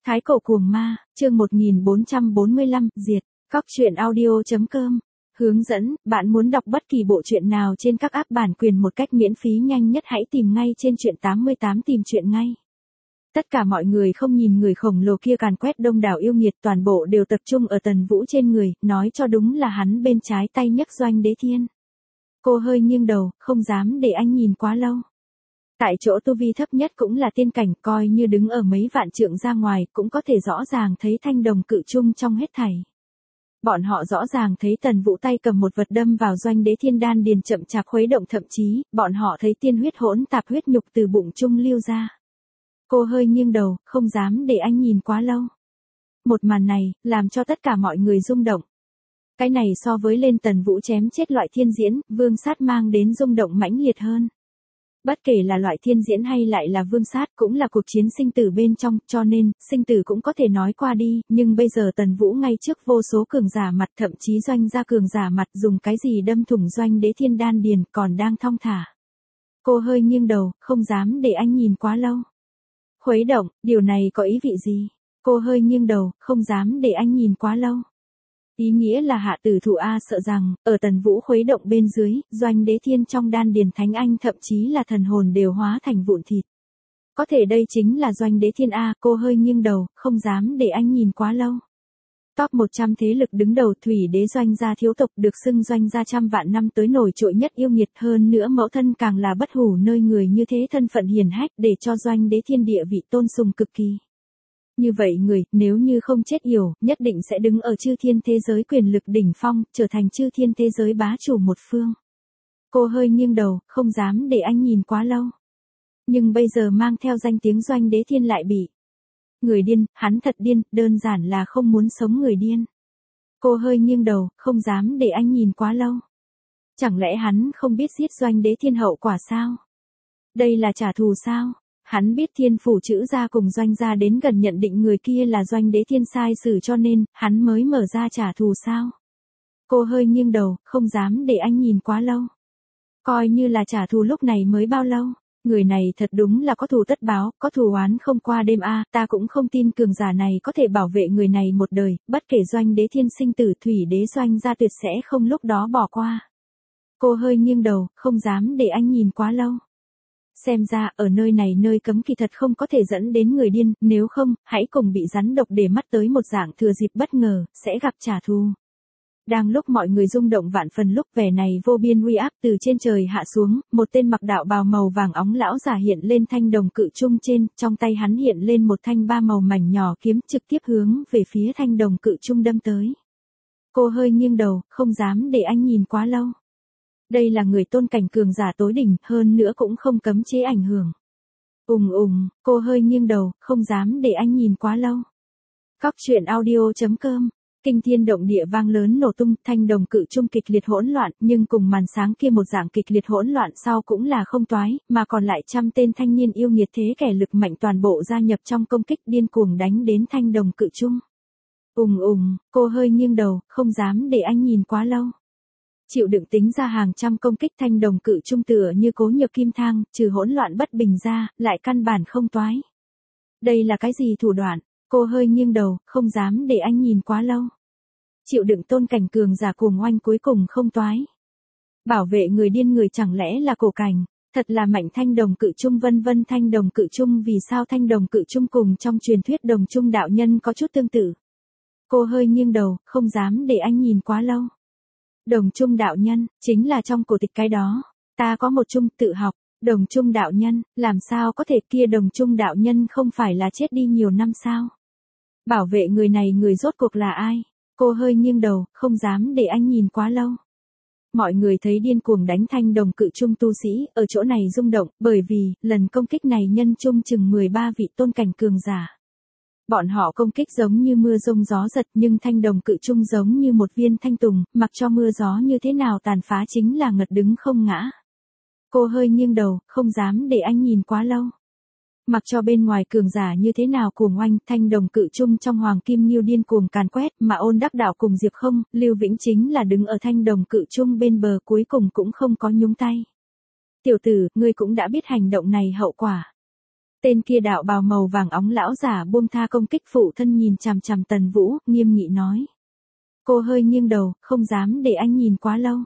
Thái cổ cuồng ma, chương 1445, diệt. Cóc truyện audio.com. Hướng dẫn, bạn muốn đọc bất kỳ bộ truyện nào trên các app bản quyền một cách miễn phí nhanh nhất hãy tìm ngay trên truyện 88 tìm truyện ngay. Tất cả mọi người không nhìn người khổng lồ kia càn quét đông đảo yêu nghiệt, toàn bộ đều tập trung ở Tần Vũ trên người, nói cho đúng là hắn bên trái tay nhấc Doanh Đế Thiên. Cô hơi nghiêng đầu, không dám để anh nhìn quá lâu. Tại chỗ tu vi thấp nhất cũng là tiên cảnh, coi như đứng ở mấy vạn trượng ra ngoài cũng có thể rõ ràng thấy thanh đồng cự chung trong hết thảy. Bọn họ rõ ràng thấy Tần Vũ tay cầm một vật đâm vào Doanh Đế Thiên đan điền chậm chạp khuấy động, thậm chí, bọn họ thấy tiên huyết hỗn tạp huyết nhục từ bụng chung lưu ra. Cô hơi nghiêng đầu, không dám để anh nhìn quá lâu. Một màn này, làm cho tất cả mọi người rung động. Cái này so với lên Tần Vũ chém chết loại thiên diễn, vương sát mang đến rung động mãnh liệt hơn. Bất kể là loại thiên diễn hay lại là vương sát cũng là cuộc chiến sinh tử bên trong, cho nên, sinh tử cũng có thể nói qua đi, nhưng bây giờ Tần Vũ ngay trước vô số cường giả mặt, thậm chí Doanh gia cường giả mặt dùng cái gì đâm thủng Doanh Đế Thiên đan điền còn đang thong thả. Cô hơi nghiêng đầu, không dám để anh nhìn quá lâu. Khuấy động, điều này có ý vị gì? Cô hơi nghiêng đầu, không dám để anh nhìn quá lâu. Ý nghĩa là hạ tử thủ A sợ rằng, ở Tần Vũ khuấy động bên dưới, Doanh Đế Thiên trong đan điền Thánh Anh thậm chí là thần hồn đều hóa thành vụn thịt. Có thể đây chính là Doanh Đế Thiên A, cô hơi nghiêng đầu, không dám để anh nhìn quá lâu. Top 100 thế lực đứng đầu Thủy Đế Doanh gia thiếu tộc được xưng Doanh gia trăm vạn năm tới nổi trội nhất yêu nghiệt, hơn nữa mẫu thân càng là bất hủ nơi người như thế, thân phận hiển hách để cho Doanh Đế Thiên địa vị tôn sùng cực kỳ. Như vậy người, nếu như không chết yểu, nhất định sẽ đứng ở chư thiên thế giới quyền lực đỉnh phong, trở thành chư thiên thế giới bá chủ một phương. Cô hơi nghiêng đầu, không dám để anh nhìn quá lâu. Nhưng bây giờ mang theo danh tiếng Doanh Đế Thiên lại bị người điên, hắn thật điên, đơn giản là không muốn sống người điên. Cô hơi nghiêng đầu, không dám để anh nhìn quá lâu. Chẳng lẽ hắn không biết giết Doanh Đế Thiên hậu quả sao? Đây là trả thù sao? Hắn biết Thiên Phủ chữ gia cùng Doanh gia đến gần nhận định người kia là Doanh Đế Thiên sai xử cho nên, hắn mới mở ra trả thù sao? Cô hơi nghiêng đầu, không dám để anh nhìn quá lâu. Coi như là trả thù lúc này mới bao lâu? Người này thật đúng là có thù tất báo, có thù oán không qua đêm a, ta cũng không tin cường giả này có thể bảo vệ người này một đời, bất kể Doanh Đế Thiên sinh tử, Thủy Đế Doanh gia tuyệt sẽ không lúc đó bỏ qua. Cô hơi nghiêng đầu, không dám để anh nhìn quá lâu. Xem ra, ở nơi này nơi cấm kỳ thật không có thể dẫn đến người điên, nếu không, hãy cùng bị rắn độc để mắt tới một dạng thừa dịp bất ngờ, sẽ gặp trả thù. Đang lúc mọi người rung động vạn phần, lúc vẻ này vô biên uy áp từ trên trời hạ xuống, một tên mặc đạo bào màu vàng óng lão giả hiện lên thanh đồng cự chung trên, trong tay hắn hiện lên một thanh ba màu mảnh nhỏ kiếm trực tiếp hướng về phía thanh đồng cự chung đâm tới. Cô hơi nghiêng đầu, không dám để anh nhìn quá lâu. Đây là người tôn cảnh cường giả tối đỉnh, hơn nữa cũng không cấm chế ảnh hưởng. Cô hơi nghiêng đầu, không dám để anh nhìn quá lâu. Cóc truyện audio.com. Kinh thiên động địa vang lớn nổ tung, thanh đồng cự chung kịch liệt hỗn loạn, nhưng cùng màn sáng kia một dạng kịch liệt hỗn loạn sau cũng là không toái, mà còn lại trăm tên thanh niên yêu nghiệt thế kẻ lực mạnh toàn bộ gia nhập trong công kích, điên cuồng đánh đến thanh đồng cự chung. Cô hơi nghiêng đầu, không dám để anh nhìn quá lâu. Chịu đựng tính ra hàng trăm công kích, thanh đồng cự chung tựa như cố nhược kim thang, trừ hỗn loạn bất bình ra, lại căn bản không toái. Đây là cái gì thủ đoạn? Cô hơi nghiêng đầu, không dám để anh nhìn quá lâu. Chịu đựng tôn cảnh cường giả cuồng oanh cuối cùng không toái. Bảo vệ người điên người chẳng lẽ là cổ cảnh, thật là mạnh thanh đồng cự chung vân vân. Thanh đồng cự chung, vì sao thanh đồng cự chung cùng trong truyền thuyết đồng chung đạo nhân có chút tương tự? Cô hơi nghiêng đầu, không dám để anh nhìn quá lâu. Đồng chung đạo nhân, chính là trong cổ tịch cái đó. Ta có một chung tự học, đồng chung đạo nhân, làm sao có thể, kia đồng chung đạo nhân không phải là chết đi nhiều năm sao? Bảo vệ người này người rốt cuộc là ai? Cô hơi nghiêng đầu, không dám để anh nhìn quá lâu. Mọi người thấy điên cuồng đánh thanh đồng cự chung tu sĩ, ở chỗ này rung động, bởi vì, lần công kích này nhân chung chừng 13 vị tôn cảnh cường giả. Bọn họ công kích giống như mưa rông gió giật, nhưng thanh đồng cự chung giống như một viên thanh tùng, mặc cho mưa gió như thế nào tàn phá chính là ngật đứng không ngã. Cô hơi nghiêng đầu, không dám để anh nhìn quá lâu. Mặc cho bên ngoài cường giả như thế nào cuồng oanh, thanh đồng cự chung trong hoàng kim nghiêu điên cuồng càn quét, mà Ôn Đắc Đạo cùng Diệp Không, Lưu Vĩnh chính là đứng ở thanh đồng cự chung bên bờ, cuối cùng cũng không có nhúng tay. Tiểu tử, ngươi cũng đã biết hành động này hậu quả. Tên kia đạo bào màu vàng óng lão giả buông tha công kích phụ thân nhìn chằm chằm Tần Vũ, nghiêm nghị nói. Cô hơi nghiêng đầu, không dám để anh nhìn quá lâu.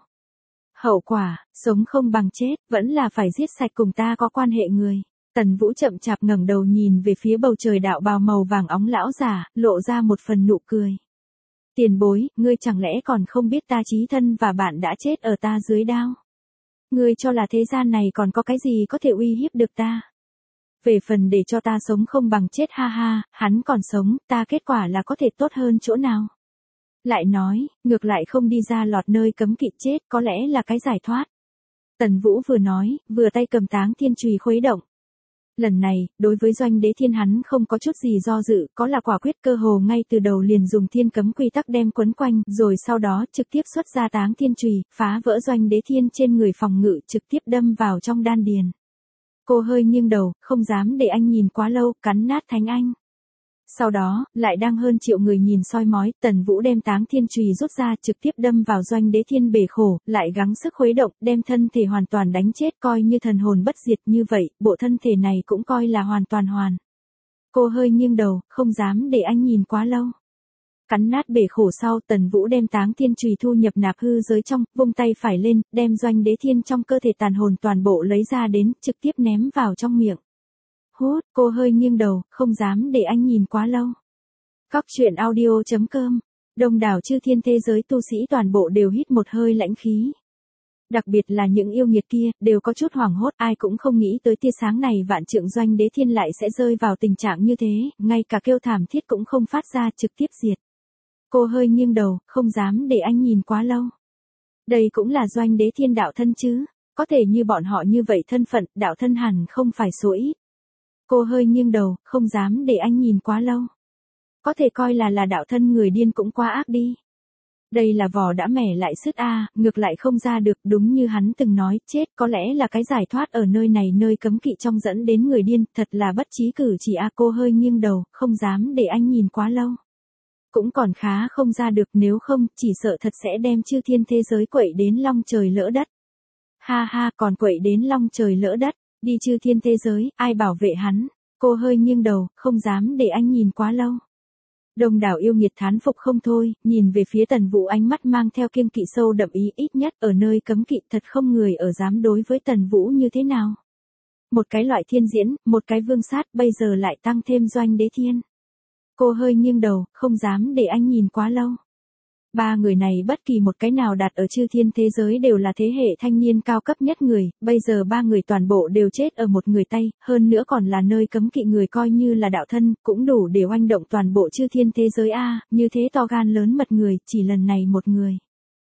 Hậu quả, sống không bằng chết, vẫn là phải giết sạch cùng ta có quan hệ người. Tần Vũ chậm chạp ngẩng đầu nhìn về phía bầu trời đạo bào màu vàng óng lão giả, lộ ra một phần nụ cười. Tiền bối, ngươi chẳng lẽ còn không biết ta chí thân và bạn đã chết ở ta dưới đao? Ngươi cho là thế gian này còn có cái gì có thể uy hiếp được ta? Về phần để cho ta sống không bằng chết ha ha, hắn còn sống, ta kết quả là có thể tốt hơn chỗ nào? Lại nói, ngược lại không đi ra lọt nơi cấm kỵ chết có lẽ là cái giải thoát. Tần Vũ vừa nói, vừa tay cầm Táng Thiên Chùy khuấy động. Lần này, đối với Doanh Đế Thiên hắn không có chút gì do dự, có là quả quyết cơ hồ ngay từ đầu liền dùng thiên cấm quy tắc đem quấn quanh, rồi sau đó trực tiếp xuất ra Táng Thiên Chùy, phá vỡ Doanh Đế Thiên trên người phòng ngự, trực tiếp đâm vào trong đan điền. Cô hơi nghiêng đầu, không dám để anh nhìn quá lâu, cắn nát Thánh Anh. Sau đó, lại đang hơn triệu người nhìn soi mói, Tần Vũ đem Táng Thiên Chùy rút ra trực tiếp đâm vào Doanh Đế Thiên bể khổ, lại gắng sức khuấy động, đem thân thể hoàn toàn đánh chết coi như thần hồn bất diệt như vậy, bộ thân thể này cũng coi là hoàn toàn hoàn. Cô hơi nghiêng đầu, không dám để anh nhìn quá lâu. Cắn nát bể khổ sau, Tần Vũ đem Táng Thiên Chùy thu nhập nạp hư giới trong, vung tay phải lên, đem Doanh Đế Thiên trong cơ thể tàn hồn toàn bộ lấy ra đến, trực tiếp ném vào trong miệng. Hút, cô hơi nghiêng đầu, không dám để anh nhìn quá lâu. Cóc truyện audio.com. Đông đảo chư thiên thế giới tu sĩ toàn bộ đều hít một hơi lãnh khí. Đặc biệt là những yêu nghiệt kia, đều có chút hoảng hốt, ai cũng không nghĩ tới tia sáng này vạn trượng Doanh Đế Thiên lại sẽ rơi vào tình trạng như thế, ngay cả kêu thảm thiết cũng không phát ra, trực tiếp diệt. Cô hơi nghiêng đầu, không dám để anh nhìn quá lâu. Đây cũng là Doanh Đế Thiên đạo thân chứ, có thể như bọn họ như vậy thân phận, đạo thân hẳn không phải số ít. Cô hơi nghiêng đầu, không dám để anh nhìn quá lâu. Có thể coi là đạo thân người điên cũng quá ác đi. Đây là vỏ đã mẻ lại sứt ngược lại không ra được, đúng như hắn từng nói, chết có lẽ là cái giải thoát ở nơi này nơi cấm kỵ trong dẫn đến người điên, thật là bất trí cử chỉ cô hơi nghiêng đầu, không dám để anh nhìn quá lâu. Cũng còn khá không ra được, nếu không, chỉ sợ thật sẽ đem chư thiên thế giới quậy đến long trời lỡ đất. Ha ha, còn quậy đến long trời lỡ đất, đi chư thiên thế giới, ai bảo vệ hắn? Cô hơi nghiêng đầu, không dám để anh nhìn quá lâu. Đông đảo yêu nghiệt thán phục không thôi, nhìn về phía Tần Vũ ánh mắt mang theo kiêng kỵ sâu đậm ý, ít nhất ở nơi cấm kỵ thật không người ở dám đối với Tần Vũ như thế nào. Một cái loại thiên diễn, một cái vương sát, bây giờ lại tăng thêm Doanh Đế Thiên. Cô hơi nghiêng đầu, không dám để anh nhìn quá lâu. Ba người này bất kỳ một cái nào đặt ở chư thiên thế giới đều là thế hệ thanh niên cao cấp nhất người, bây giờ ba người toàn bộ đều chết ở một người tay, hơn nữa còn là nơi cấm kỵ người coi như là đạo thân, cũng đủ để oanh động toàn bộ chư thiên thế giới như thế to gan lớn mật người, chỉ lần này một người.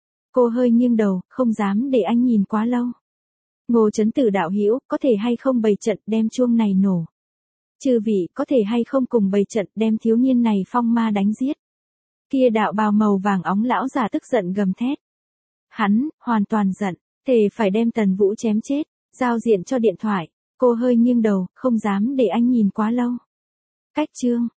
Cô hơi nghiêng đầu, không dám để anh nhìn quá lâu. Ngô Chấn Tử đạo hữu, có thể hay không bày trận đem chuông này nổ? Chư vị, có thể hay không cùng bày trận đem thiếu niên này phong ma đánh giết? Kia đạo bào màu vàng óng lão già tức giận gầm thét. Hắn, hoàn toàn giận, thề phải đem Tần Vũ chém chết, giao diện cho điện thoại. Cô hơi nghiêng đầu, không dám để anh nhìn quá lâu. Cách chương.